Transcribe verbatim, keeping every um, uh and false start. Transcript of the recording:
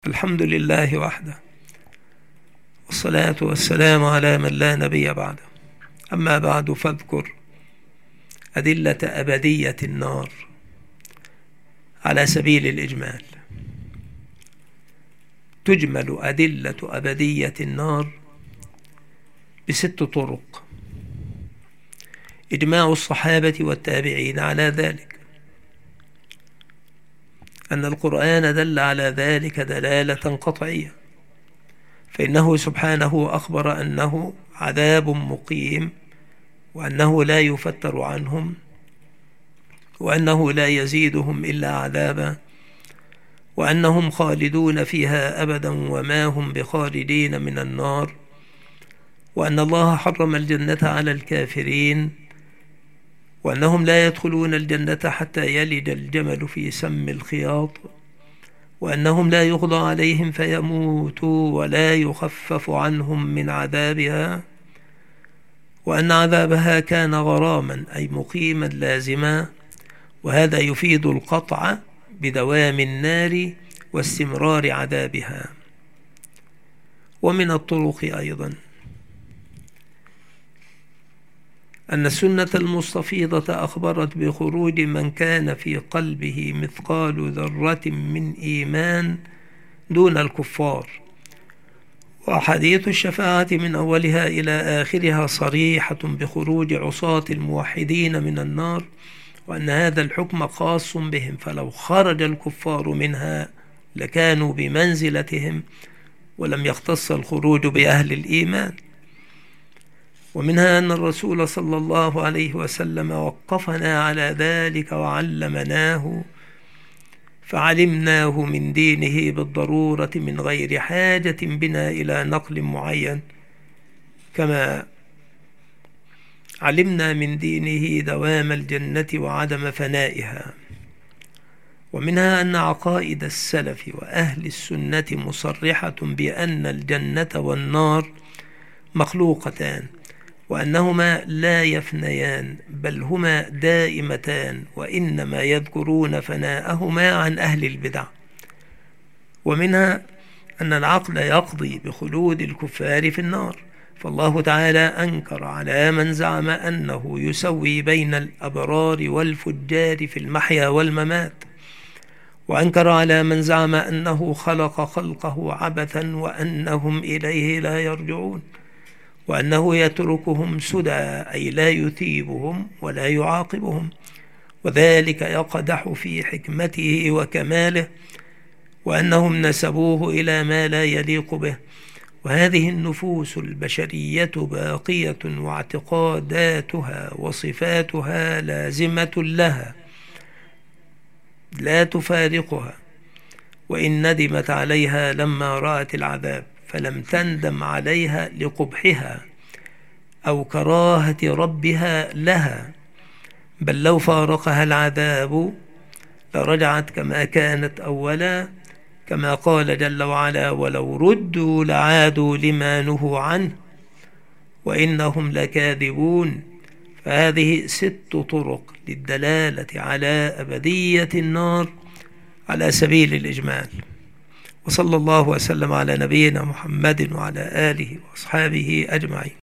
الحمد لله وحده، والصلاة والسلام على من لا نبي بعده. أما بعد، فاذكر أدلة أبدية النار على سبيل الإجمال. تجمل أدلة أبدية النار بست طرق: إجماع الصحابة والتابعين على ذلك، أن القرآن دل على ذلك دلالة قطعية، فإنه سبحانه أخبر أنه عذاب مقيم، وأنه لا يفتر عنهم، وأنه لا يزيدهم إلا عذابا، وأنهم خالدون فيها أبدا وما هم بخالدين من النار، وأن الله حرم الجنة على الكافرين، وأنهم لا يدخلون الجنة حتى يلج الجمل في سم الخياط، وأنهم لا يقضى عليهم فيموتوا ولا يخفف عنهم من عذابها، وأن عذابها كان غراما أي مقيما لازما، وهذا يفيد القطع بدوام النار واستمرار عذابها. ومن الطرق أيضا أن السنة المستفيضة أخبرت بخروج من كان في قلبه مثقال ذرة من إيمان دون الكفار، وحديث الشفاعة من أولها إلى آخرها صريحة بخروج عصاة الموحدين من النار، وأن هذا الحكم خاص بهم، فلو خرج الكفار منها لكانوا بمنزلتهم، ولم يختص الخروج بأهل الإيمان. ومنها أن الرسول صلى الله عليه وسلم وقفنا على ذلك وعلمناه، فعلمناه من دينه بالضرورة من غير حاجة بنا إلى نقل معين، كما علمنا من دينه دوام الجنة وعدم فنائها. ومنها أن عقائد السلف وأهل السنة مصرحة بأن الجنة والنار مخلوقتان، وأنهما لا يفنيان بل هما دائمتان، وإنما يذكرون فناءهما عن أهل البدع. ومنها أن العقل يقضي بخلود الكفار في النار، فالله تعالى أنكر على من زعم أنه يسوي بين الأبرار والفجار في المحيا والممات، وأنكر على من زعم أنه خلق خلقه عبثا وأنهم إليه لا يرجعون، وأنه يتركهم سدى أي لا يثيبهم ولا يعاقبهم، وذلك يقدح في حكمته وكماله، وأنهم نسبوه إلى ما لا يليق به. وهذه النفوس البشرية باقية، واعتقاداتها وصفاتها لازمة لها لا تفارقها، وإن ندمت عليها لما رأت العذاب فلم تندم عليها لقبحها أو كراهة ربها لها، بل لو فارقها العذاب لرجعت كما كانت أولا، كما قال جل وعلا: ولو ردوا لعادوا لما نهوا عنه وإنهم لكاذبون. فهذه ست طرق للدلالة على أبدية النار على سبيل الإجمال. وصلى الله وسلم على نبينا محمد وعلى آله وأصحابه أجمعين.